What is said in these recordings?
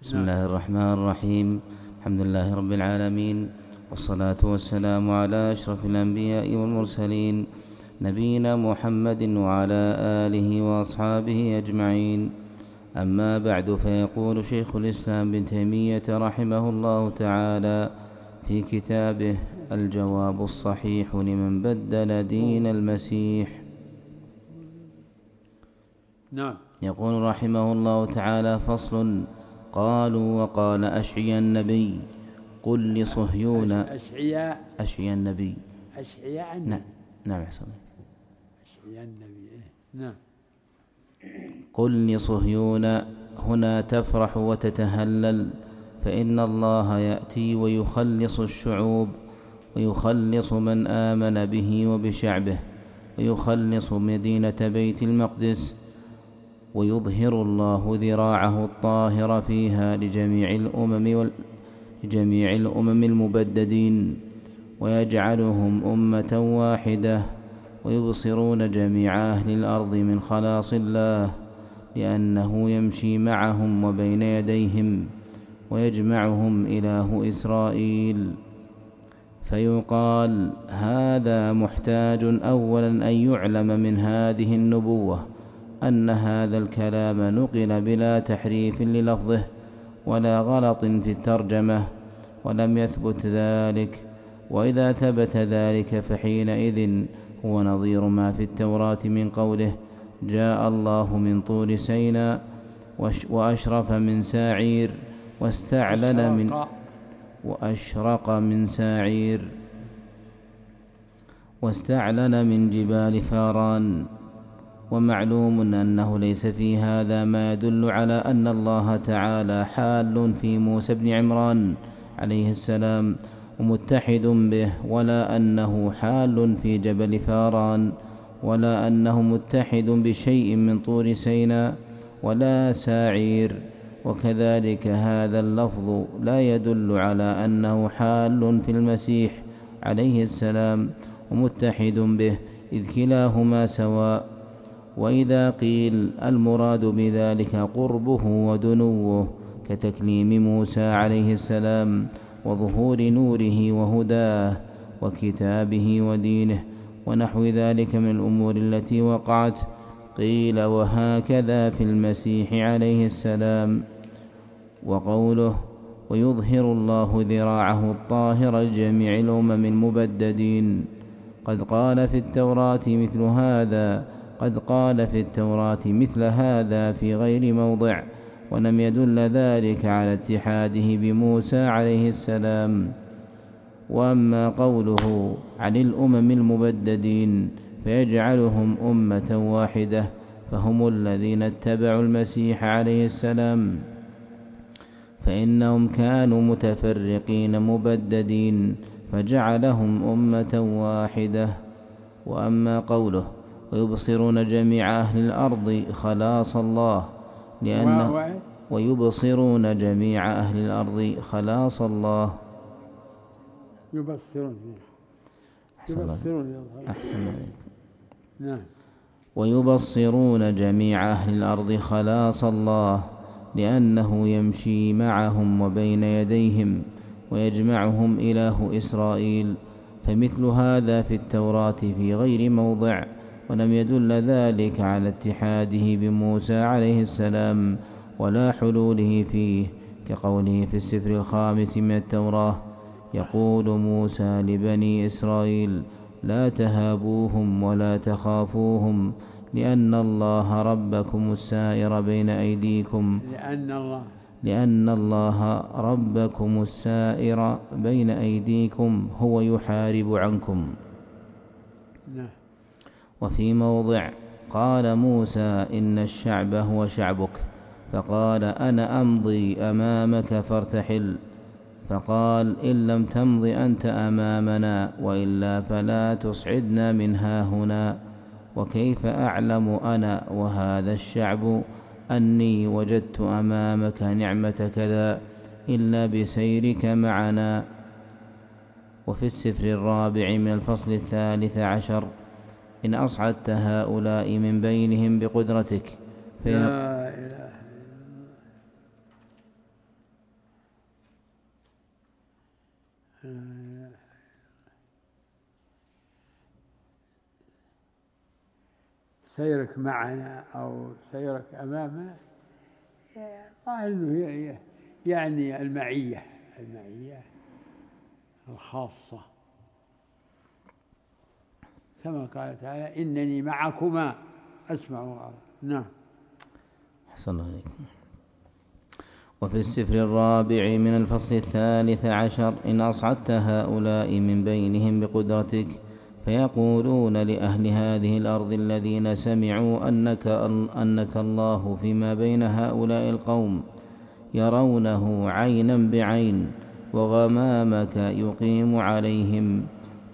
بسم الله الرحمن الرحيم. الحمد لله رب العالمين، والصلاة والسلام على أشرف الأنبياء والمرسلين، نبينا محمد وعلى آله وأصحابه أجمعين. أما بعد، فيقول شيخ الإسلام ابن تيمية رحمه الله تعالى في كتابه الجواب الصحيح لمن بدل دين المسيح. نعم. يقول رحمه الله تعالى: فصل. قالوا وقال أشعيا النبي قل لصهيون أشعيا النبي نعم أحسن أشعيا النبي نعم. قل لصهيون هنا تفرح وتتهلل، فإن الله يأتي ويخلص الشعوب، ويخلص من آمن به وبشعبه، ويخلص مدينة بيت المقدس، ويظهر الله ذراعه الطاهر فيها لجميع الأمم المبددين، ويجعلهم أمة واحدة، ويبصرون جميع أهل الأرض من خلاص الله، لأنه يمشي معهم وبين يديهم، ويجمعهم إله إسرائيل. فيقال: هذا محتاج أولا أن يعلم من هذه النبوة أن هذا الكلام نقل بلا تحريف للفظه ولا غلط في الترجمة، ولم يثبت ذلك. وإذا ثبت ذلك فحينئذ هو نظير ما في التوراة من قوله: جاء الله من طور سيناء وأشرف من ساعير واستعلن من جبال فاران. ومعلوم أنه ليس في هذا ما يدل على أن الله تعالى حال في موسى بن عمران عليه السلام ومتحد به، ولا أنه حال في جبل فاران، ولا أنه متحد بشيء من طور سيناء ولا ساعير. وكذلك هذا اللفظ لا يدل على أنه حال في المسيح عليه السلام ومتحد به، إذ كلاهما سواء. وإذا قيل المراد بذلك قربه ودنوه كتكليم موسى عليه السلام وظهور نوره وهداه وكتابه ودينه ونحو ذلك من الأمور التي وقعت، قيل وهكذا في المسيح عليه السلام. وقوله: ويظهر الله ذراعه الطاهر لجميع الأمم المبددين، قد قال في التوراة مثل هذا في غير موضع، ولم يدل ذلك على اتحاده بموسى عليه السلام. وأما قوله عن الأمم المبددين فيجعلهم أمة واحدة، فهم الذين اتبعوا المسيح عليه السلام، فإنهم كانوا متفرقين مبددين فجعلهم أمة واحدة. وأما قوله: ويبصرون جميع أهل الأرض خلاص الله، لأنه ويبصرون جميع أهل الأرض خلاص الله. ويبصرون جميع أهل الأرض خلاص الله، لأنه يمشي معهم وبين يديهم، ويجمعهم إله إسرائيل. فمثل هذا في التوراة في غير موضع، ولم يدل ذلك على اتحاده بموسى عليه السلام ولا حلوله فيه، كقوله في السفر الخامس من التوراة: يقول موسى لبني إسرائيل: لا تهابوهم ولا تخافوهم، لأن الله ربكم السائر بين أيديكم هو يحارب عنكم. وفي موضع قال موسى: إن الشعب هو شعبك، فقال: أنا أمضي أمامك فارتحل، فقال: إن لم تمض أنت أمامنا، وإلا فلا تصعدنا من هاهنا. وكيف أعلم أنا وهذا الشعب أني وجدت أمامك نعمة كذا إلا بسيرك معنا. وفي السفر الرابع من الفصل 13: إن أصعدت هؤلاء من بينهم بقدرتك لا إله إلا الله. سيرك معنا أو سيرك أمامنا، إنه يعني المعية الخاصة، كما قال تعالى إنني معكما أسمع وأرى. نعم. أحسن الله عليكم. وفي السفر الرابع من الفصل 13 إن أصعدت هؤلاء من بينهم بقدرتك فيقولون لأهل هذه الأرض الذين سمعوا أنك الله فيما بين هؤلاء القوم يرونه عينا بعين وغمامك يقيم عليهم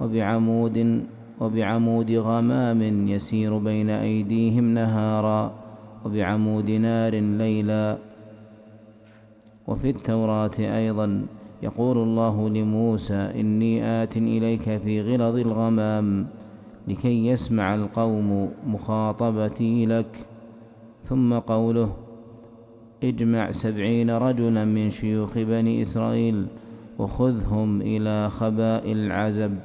وبعمود غمام يسير بين أيديهم نهارا وبعمود نار ليلا. وفي التوراة أيضا يقول الله لموسى إني آت إليك في غلظ الغمام لكي يسمع القوم مخاطبتي لك. ثم قوله اجمع 70 رجلا من شيوخ بني إسرائيل وخذهم إلى خباء العزب.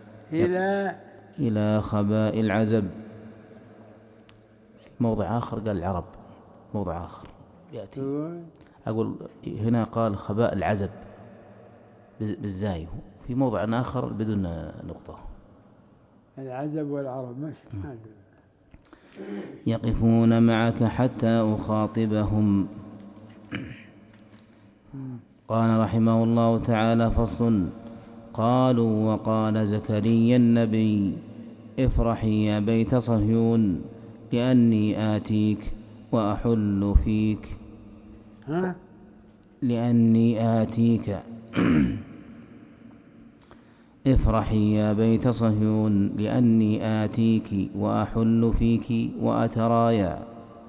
إلى خباء العزب. موضع آخر قال العرب، موضع آخر يأتي أقول هنا قال خباء العزب بالزاي، في موضع آخر بدون نقطة. العزب والعرب ماشي. يقفون معك حتى أخاطبهم. قال رحمه الله تعالى فصل. قالوا وقال زكريا النبي افرحي يا بيت صهيون لأني آتيك وأحل فيك. لأني آتيك افرحي يا بيت صهيون لأني آتيك وأحل فيك وأترايا.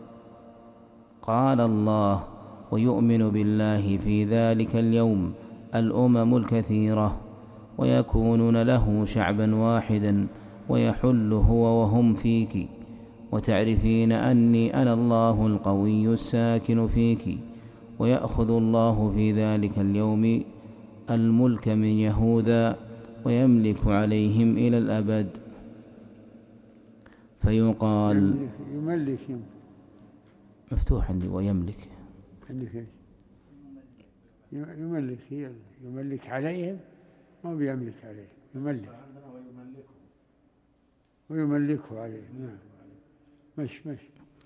قال الله ويؤمن بالله في ذلك اليوم الأمم الكثيرة ويكونون له شعبا واحدا ويحل هو وهم فيك وتعرفين أني أنا الله القوي الساكن فيك. ويأخذ الله في ذلك اليوم الملك من يهوذا ويملك عليهم إلى الأبد. فيقال يملك مفتوح عندي ويملك يملك عليهم، ما بيملك عليهم، يملك ويملكه عليهم. نعم. مش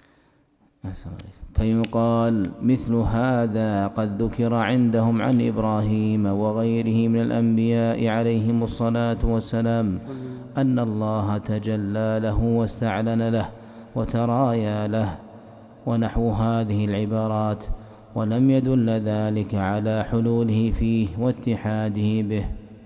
فيقال مثل هذا قد ذكر عندهم عن إبراهيم وغيره من الأنبياء عليهم الصلاة والسلام أن الله تجلى له واستعلن له وترايا له ونحو هذه العبارات، ولم يدل ذلك على حلوله فيه واتحاده به.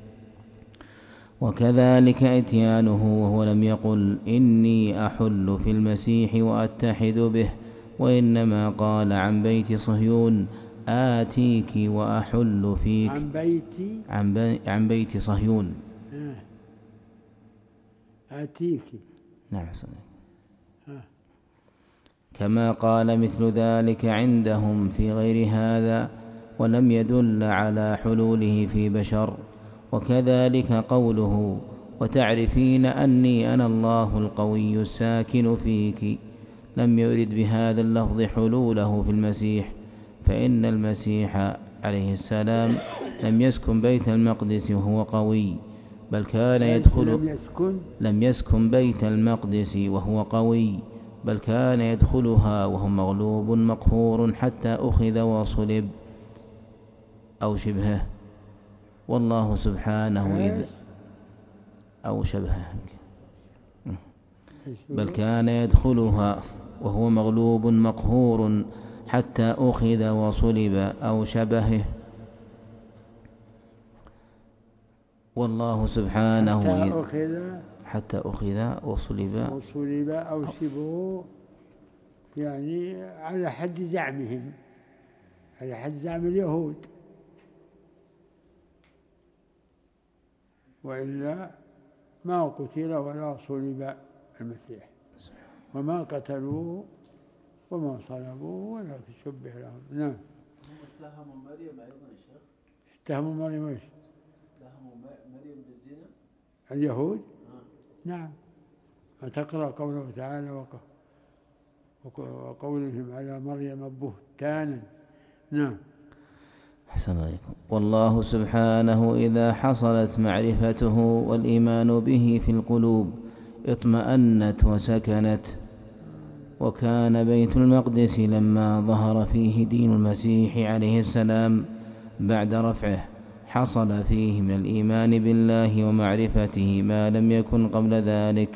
وكذلك إتيانه وهو لم يقل إني أحل في المسيح وأتحد به، وإنما قال عن بيت صهيون آتيك وأحل فيك. عن بيت صهيون آتيك. نعم. كما قال مثل ذلك عندهم في غير هذا ولم يدل على حلوله في بشر. وكذلك قوله وتعرفين أني أنا الله القوي الساكن فيك لم يرد بهذا اللفظ حلوله في المسيح، فإن المسيح عليه السلام لم يسكن بيت المقدس وهو قوي، بل كان يدخل لم يسكن بيت المقدس وهو قوي، بل كان يدخلها وهو مغلوب مقهور حتى أخذ وصلب أو شبهه. والله سبحانه إذ أو شبهه، بل كان يدخلها وهو مغلوب مقهور حتى أخذ وصلب أو شبهه. والله سبحانه حتى أخذ وصلب أو شبهه، يعني على حد زعمهم، على حد زعم اليهود، وإلا ما قتل ولا صلب المسيح، وما قتلوه وما صلبوه ولكن شبه لهم. نعم. اتهموا مريم أيضا يا شيخ. اتهموا مريم ايش؟ اليهود نعم، فتقرأ قوله تعالى وقولهم على مريم بهتانا. نعم. أحسن عليكم. والله سبحانه إذا حصلت معرفته والإيمان به في القلوب اطمأنت وسكنت. وكان بيت المقدس لما ظهر فيه دين المسيح عليه السلام بعد رفعه حصل فيه من الإيمان بالله ومعرفته ما لم يكن قبل ذلك.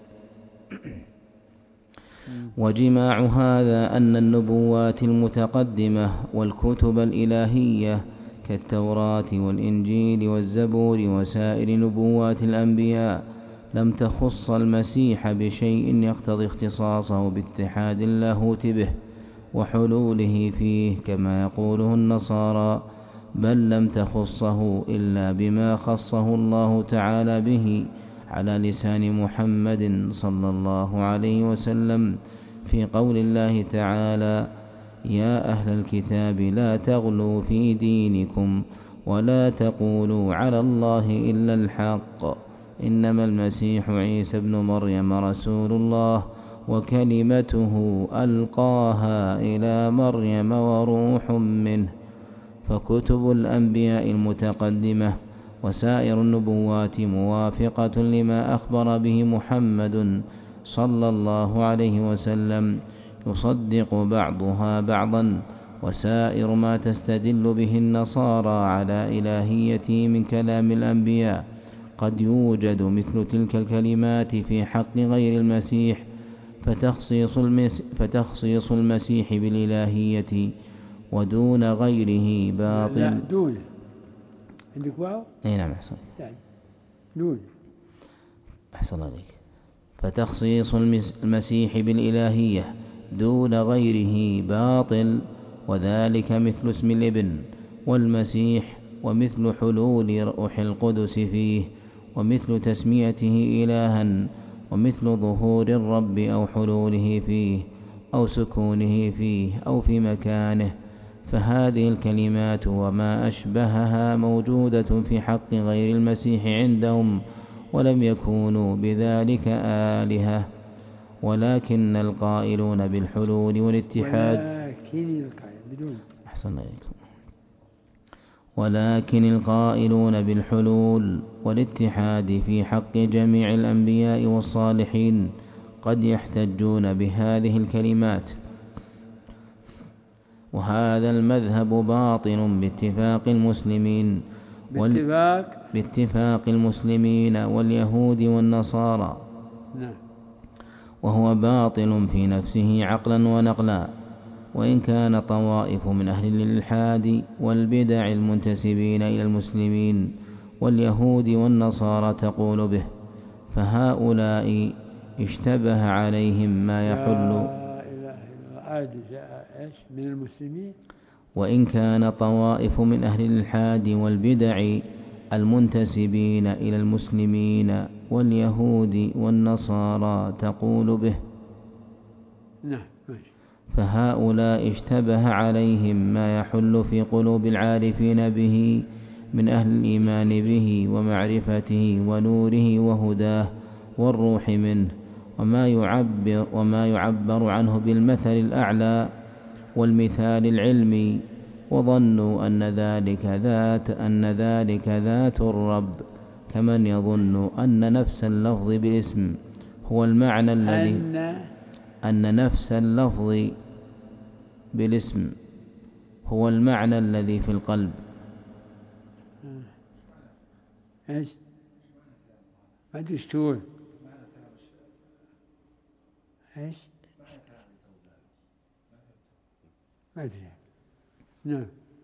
وجماع هذا أن النبوات المتقدمة والكتب الإلهية كالتوراة والإنجيل والزبور وسائر نبوات الأنبياء لم تخص المسيح بشيء يقتضي اختصاصه باتحاد اللاهوت به وحلوله فيه كما يقوله النصارى، بل لم تخصه إلا بما خصه الله تعالى به على لسان محمد صلى الله عليه وسلم في قول الله تعالى: يا أهل الكتاب لا تغلوا في دينكم ولا تقولوا على الله إلا الحق إنما المسيح عيسى ابن مريم رسول الله وكلمته ألقاها إلى مريم وروح منه. فكتب الأنبياء المتقدمة وسائر النبوات موافقة لما أخبر به محمد صلى الله عليه وسلم، يصدق بعضها بعضا. وسائر ما تستدل به النصارى على إلهيته من كلام الأنبياء قد يوجد مثل تلك الكلمات في حق غير المسيح، فتخصيص المسيح بالإلهية ودون غيره باطل. لا دون، عندك واو؟ أي نعم أحسن. دون. أحسن عليك. فتخصيص المسيح بالإلهية دون غيره باطل، وذلك مثل اسم الابن والمسيح، ومثل حلول روح القدس فيه، ومثل تسميته إلها، ومثل ظهور الرب أو حلوله فيه أو سكونه فيه أو في مكانه. فهذه الكلمات وما أشبهها موجودة في حق غير المسيح عندهم، ولم يكونوا بذلك آلهة. ولكن القائلون بالحلول والاتحاد ولكن القائلون بالحلول والاتحاد في حق جميع الأنبياء والصالحين قد يحتجون بهذه الكلمات، وهذا المذهب باطل باتفاق المسلمين واليهود والنصارى، وهو باطل في نفسه عقلا ونقلا. وإن كان طوائف من أهل الإلحاد والبدع المنتسبين إلى المسلمين واليهود والنصارى تقول به، فهؤلاء اشتبه عليهم ما يحل. من المسلمين. وإن كان طوائف من أهل الإلحاد والبدع المنتسبين إلى المسلمين واليهود والنصارى تقول به، فهؤلاء اشتبه عليهم ما يحل في قلوب العارفين به من أهل الإيمان به ومعرفته ونوره وهداه والروح منه، وما يعبر عنه بالمثل الأعلى والمثال العلمي، وظنوا أن ذلك ذات الرب، كمن يظن أن نفس اللفظ بالاسم هو المعنى الذي أن نفس اللفظ بالاسم هو المعنى الذي في القلب. ايش؟ ما ادري ايش تقول. ايش؟ ما ادري. نعم.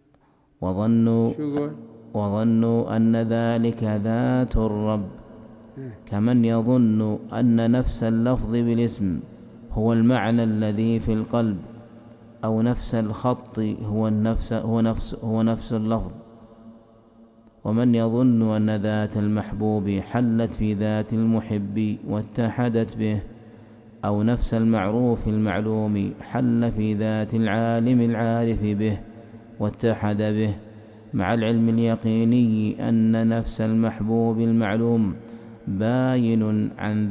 وظنوا أن ذلك ذات الرب، كمن يظن أن نفس اللفظ بالاسم هو المعنى الذي في القلب، أو نفس الخط هو نفس اللفظ. ومن يظن أن ذات المحبوب حلت في ذات المحب واتحدت به، أو نفس المعروف المعلوم حل في ذات العالم العارف به واتحد به، مع العلم اليقيني أن نفس المحبوب المعلوم باين عن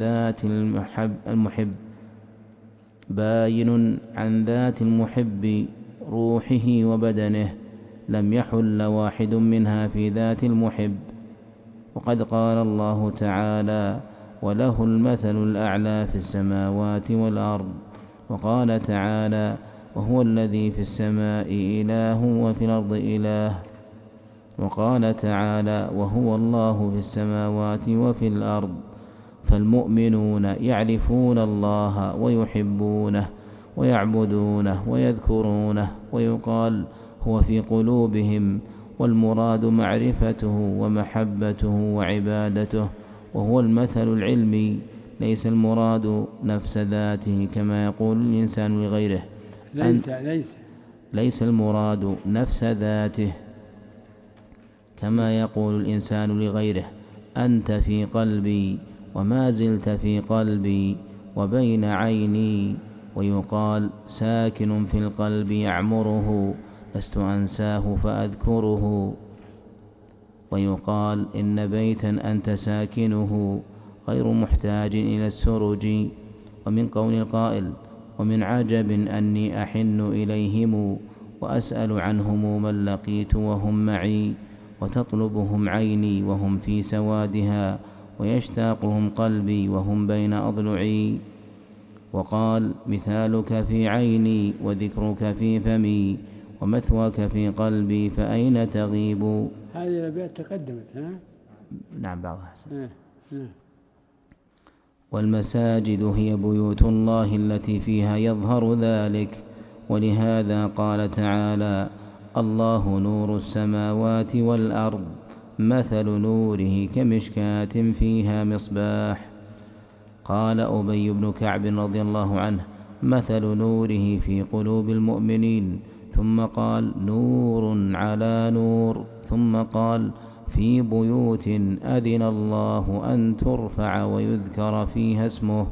ذات المحب روحه وبدنه، لم يحل واحد منها في ذات المحب. وقد قال الله تعالى: وله المثل الأعلى في السماوات والأرض. وقال تعالى: وهو الذي في السماء إله وفي الأرض إله. وقال تعالى: وهو الله في السماوات وفي الأرض. فالمؤمنون يعرفون الله ويحبونه ويعبدونه ويذكرونه، ويقال هو في قلوبهم، والمراد معرفته ومحبته وعبادته، وهو المثل العلمي، ليس المراد نفس ذاته كما يقول الإنسان لغيره. ليس المراد نفس ذاته كما يقول الإنسان لغيره: أنت في قلبي وما زلت في قلبي وبين عيني. ويقال ساكن في القلب يعمره، لست أنساه فأذكره. ويقال إن بيتا أنت ساكنه غير محتاج إلى السرج. ومن قول القائل: ومن عجب أني أحن إليهم وأسأل عنهم من لقيت وهم معي، وتطلبهم عيني وهم في سوادها، ويشتاقهم قلبي وهم بين أضلعي. وقال: مثالك في عيني وذكرك في فمي ومثواك في قلبي فأين تغيب. هذه الأبيات تقدمت. نعم بعضها. والمساجد هي بيوت الله التي فيها يظهر ذلك. ولهذا قال تعالى: الله نور السماوات والأرض، مثل نوره كمشكاة فيها مصباح. قال أبي بن كعب رضي الله عنه: مثل نوره في قلوب المؤمنين. ثم قال: نور على نور. ثم قال: في بيوت أذن الله أن ترفع ويذكر فيها اسمه.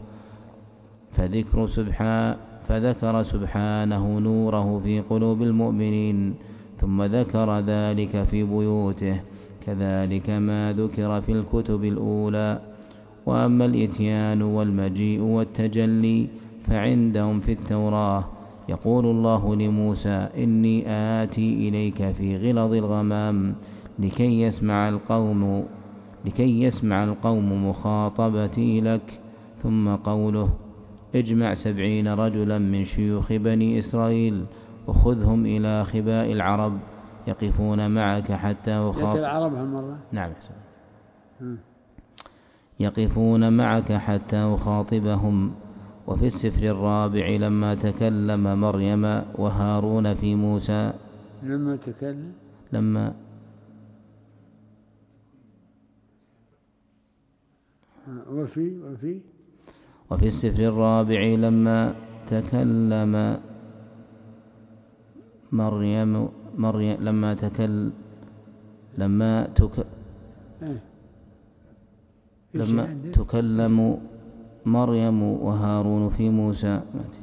فذكر سبحانه نوره في قلوب المؤمنين، ثم ذكر ذلك في بيوته، كذلك ما ذكر في الكتب الأولى. وأما الإتيان والمجيء والتجلي فعندهم في التوراة، يقول الله لموسى: إني آتي إليك في غلظ الغمام لكي يسمع القوم مخاطبتي لك. ثم قوله: اجمع 70 رجلا من شيوخ بني إسرائيل وخذهم إلى خباء العرب يقفون معك حتى العرب هالمرة. نعم. يقفون معك حتى أخاطبهم. وفي السفر الرابع لما تكلم مريم وهارون في موسى. وفي السفر الرابع لما تكلم مريم لما تكلم مريم وهارون في موسى.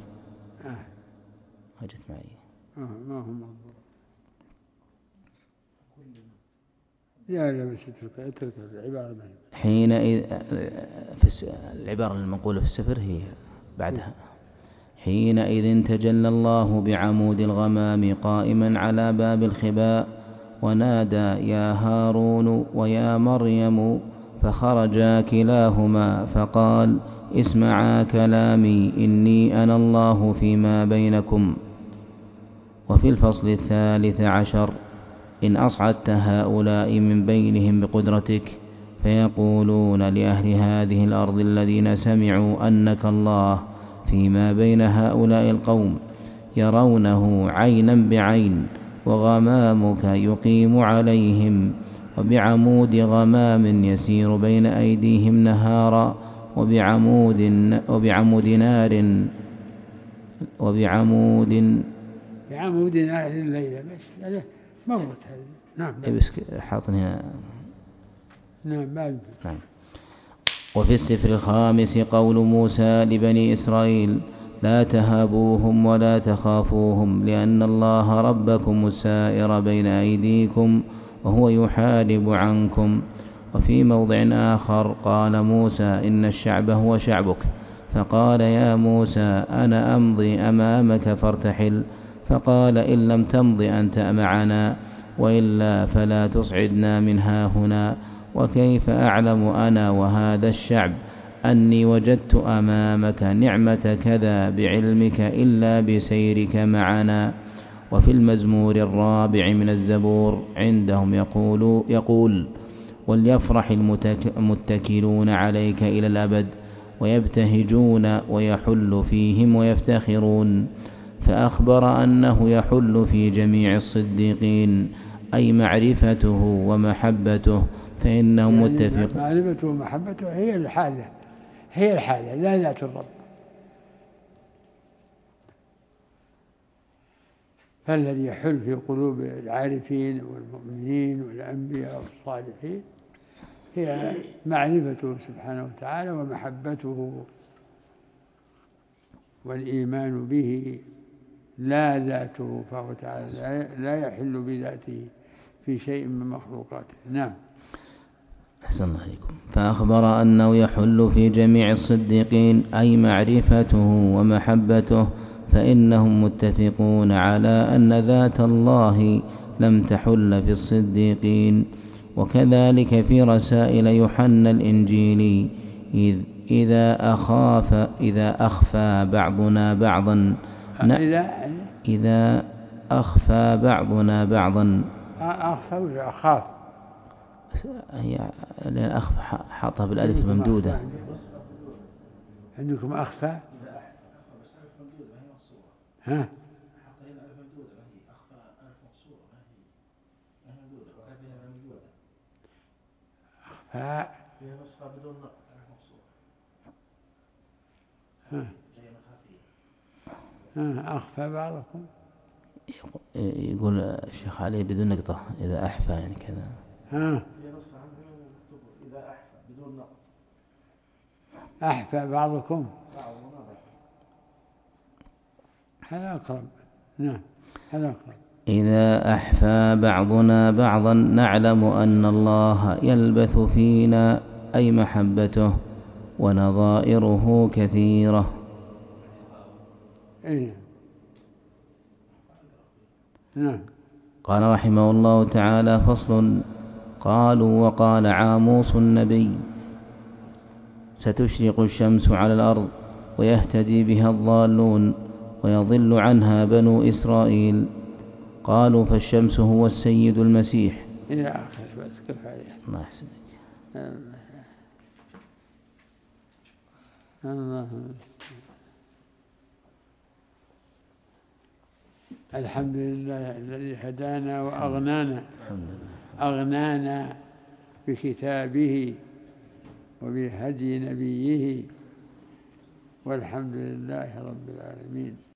هجت معي. ما هم لا بس اترك العبارة. حينئذ العبارة المنقولة في السفر هي بعدها: حينئذ تجلى الله بعمود الغمام قائما على باب الخباء، ونادى: يا هارون ويا مريم، فخرجا كلاهما فقال: اسمعا كلامي إني أنا الله فيما بينكم. وفي الفصل 13: إن أصعدت هؤلاء من بينهم بقدرتك فيقولون لأهل هذه الأرض الذين سمعوا أنك الله فيما بين هؤلاء القوم يرونه عينا بعين، وغمامك يقيم عليهم، وبعمود غمام يسير بين أيديهم نهارا، وبعمود نار الليلة. بس مرت هذه. نعم. بس حاطنها. نعم. وفي السفر الخامس قول موسى لبني إسرائيل: لا تهابوهم ولا تخافوهم، لأن الله ربكم السائر بين أيديكم وهو يحارب عنكم. وفي موضع آخر قال موسى إن الشعب هو شعبك، فقال يا موسى أنا أمضي أمامك فارتحل، فقال إن لم تمض أنت معنا وإلا فلا تصعدنا من هاهنا. وكيف أعلم أنا وهذا الشعب أني وجدت أمامك نعمة كذا بعلمك إلا بسيرك معنا. وفي المزمور 4 من الزبور عندهم يقول وليفرح المتكلون عليك إلى الأبد ويبتهجون ويحل فيهم ويفتخرون. فأخبر أنه يحل في جميع الصديقين أي معرفته ومحبته، فإنهم يعني متفقون. معرفته ومحبته هي الحالة لا ذات الرب. فالذي يحل في قلوب العارفين والمؤمنين والأنبياء والصالحين هي معرفته سبحانه وتعالى ومحبته والإيمان به لا ذاته، فهو تعالى لا يحل بذاته في شيء من مخلوقاته. نعم. أحسن الله عليكم. فأخبر أنه يحل في جميع الصديقين أي معرفته ومحبته، فإنهم متفقون على أن ذات الله لم تحل في الصديقين. وكذلك في رسائل يوحنا الإنجيلي إذا أخفى بعضنا بعضا إذا أخفى بعضنا بعضا أخفى ولا أخاف؟ لأن أخفى حاطها بالألف الممدودة. عندكم أخفى؟ ها؟ أخفى أخفى بعضكم. يقول الشيخ علي بدون نقطة إذا أحفى يعني كذا. أحفى بعضكم هذا أقرب. نعم هذا أقرب. إذا أحفى بعضنا بعضا نعلم أن الله يلبث فينا أي محبته ونظائره كثيرة. نعم. قال رحمه الله تعالى فصل. قالوا وقال عاموس النبي ستشرق الشمس على الأرض ويهتدي بها الضالون ويضل عنها بنو إسرائيل. قالوا فالشمس هو السيد المسيح إلى آخر بس كفاية. الله يحسنك. الله الحمد لله الذي هدانا وأغنانا، أغنانا بكتابه وبهدي نبيه، والحمد لله رب العالمين.